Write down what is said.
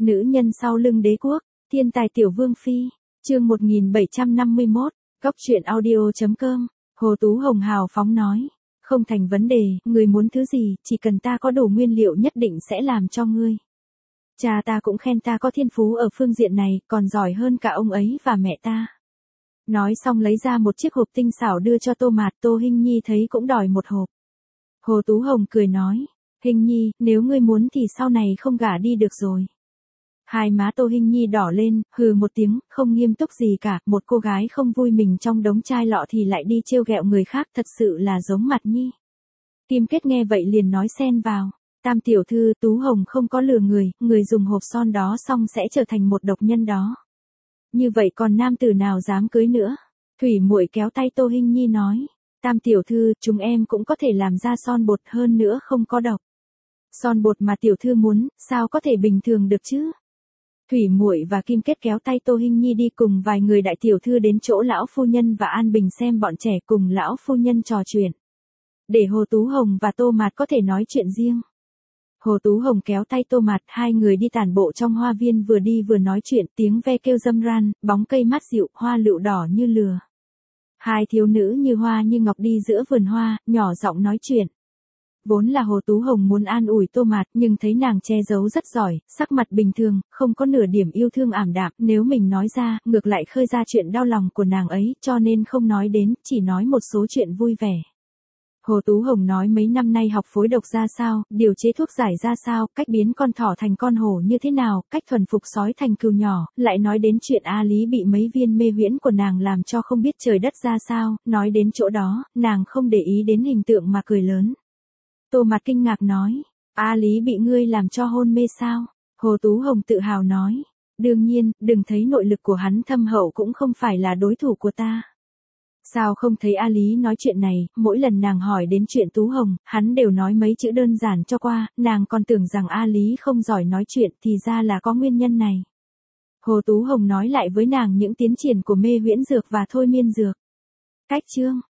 Nữ nhân sau lưng đế quốc, thiên tài tiểu vương phi, chương 1751, góc truyện audio.com, Hồ Tú Hồng hào phóng nói, không thành vấn đề, người muốn thứ gì, chỉ cần ta có đủ nguyên liệu nhất định sẽ làm cho ngươi. Cha ta cũng khen ta có thiên phú ở phương diện này, còn giỏi hơn cả ông ấy và mẹ ta. Nói xong lấy ra một chiếc hộp tinh xảo đưa cho Tô Mạt, Tô Hinh Nhi thấy cũng đòi một hộp. Hồ Tú Hồng cười nói, Hinh Nhi, nếu ngươi muốn thì sau này không gả đi được rồi. Hai má Tô Hinh Nhi đỏ lên, hừ một tiếng, không nghiêm túc gì cả, một cô gái không vui mình trong đống chai lọ thì lại đi trêu ghẹo người khác, thật sự là giống Mặt Nhi. Kim Kết nghe vậy liền nói xen vào, Tam tiểu thư, Tú Hồng không có lừa người dùng hộp son đó xong sẽ trở thành một độc nhân đó. Như vậy còn nam tử nào dám cưới nữa? Thủy Muội kéo tay Tô Hinh Nhi nói, Tam tiểu thư, chúng em cũng có thể làm ra son bột, hơn nữa không có độc. Son bột mà tiểu thư muốn, sao có thể bình thường được chứ? Thủy Muội và Kim Kết kéo tay Tô Hinh Nhi đi cùng vài người đại tiểu thư đến chỗ lão phu nhân và An Bình xem bọn trẻ cùng lão phu nhân trò chuyện. Để Hồ Tú Hồng và Tô Mạt có thể nói chuyện riêng. Hồ Tú Hồng kéo tay Tô Mạt, hai người đi tản bộ trong hoa viên, vừa đi vừa nói chuyện, tiếng ve kêu râm ran, bóng cây mát dịu, hoa lựu đỏ như lừa. Hai thiếu nữ như hoa như ngọc đi giữa vườn hoa, nhỏ giọng nói chuyện. Vốn là Hồ Tú Hồng muốn an ủi Tô Mạt, nhưng thấy nàng che giấu rất giỏi, sắc mặt bình thường, không có nửa điểm yêu thương ảm đạm, nếu mình nói ra, ngược lại khơi ra chuyện đau lòng của nàng ấy, cho nên không nói đến, chỉ nói một số chuyện vui vẻ. Hồ Tú Hồng nói mấy năm nay học phối độc ra sao, điều chế thuốc giải ra sao, cách biến con thỏ thành con hổ như thế nào, cách thuần phục sói thành cừu nhỏ, lại nói đến chuyện A Lý bị mấy viên mê huyễn của nàng làm cho không biết trời đất ra sao, nói đến chỗ đó, nàng không để ý đến hình tượng mà cười lớn. Tô Mạt kinh ngạc nói, A Lý bị ngươi làm cho hôn mê sao? Hồ Tú Hồng tự hào nói, đương nhiên, đừng thấy nội lực của hắn thâm hậu cũng không phải là đối thủ của ta. Sao không thấy A Lý nói chuyện này, mỗi lần nàng hỏi đến chuyện Tú Hồng, hắn đều nói mấy chữ đơn giản cho qua, nàng còn tưởng rằng A Lý không giỏi nói chuyện, thì ra là có nguyên nhân này. Hồ Tú Hồng nói lại với nàng những tiến triển của mê huyễn dược và thôi miên dược. Cách chương